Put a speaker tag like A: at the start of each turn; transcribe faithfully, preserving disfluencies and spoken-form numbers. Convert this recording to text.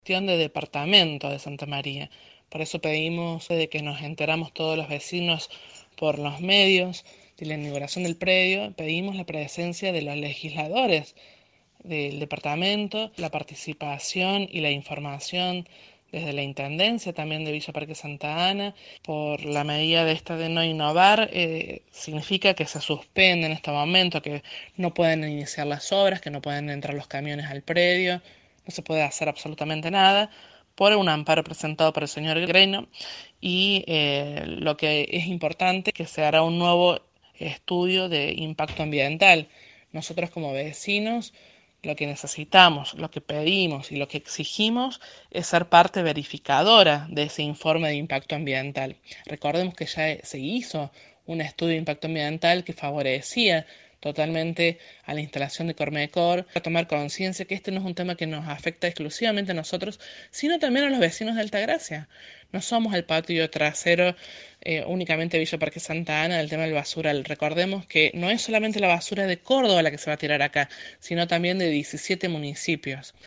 A: Cuestión de departamento de Santa María. Por eso pedimos de que nos enteramos todos los vecinos por los medios de la inauguración del predio, pedimos la presencia de los legisladores del departamento, la participación y la información desde la Intendencia también de Villa Parque Santa Ana. Por la medida de esta de no innovar, eh, significa que se suspende en este momento, que no pueden iniciar las obras, que no pueden entrar los camiones al predio, no se puede hacer absolutamente nada por un amparo presentado por el señor Greino. Y eh, lo que es importante, que se hará un nuevo estudio de impacto ambiental. Nosotros como vecinos lo que necesitamos, lo que pedimos y lo que exigimos es ser parte verificadora de ese informe de impacto ambiental. Recordemos que ya se hizo un estudio de impacto ambiental que favorecía totalmente a la instalación de Cormecor, a tomar conciencia que este no es un tema que nos afecta exclusivamente a nosotros, sino también a los vecinos de Altagracia. No somos el patio trasero eh, únicamente de Villa Parque Santa Ana del tema del basural. Recordemos que no es solamente la basura de Córdoba la que se va a tirar acá, sino también de diecisiete municipios.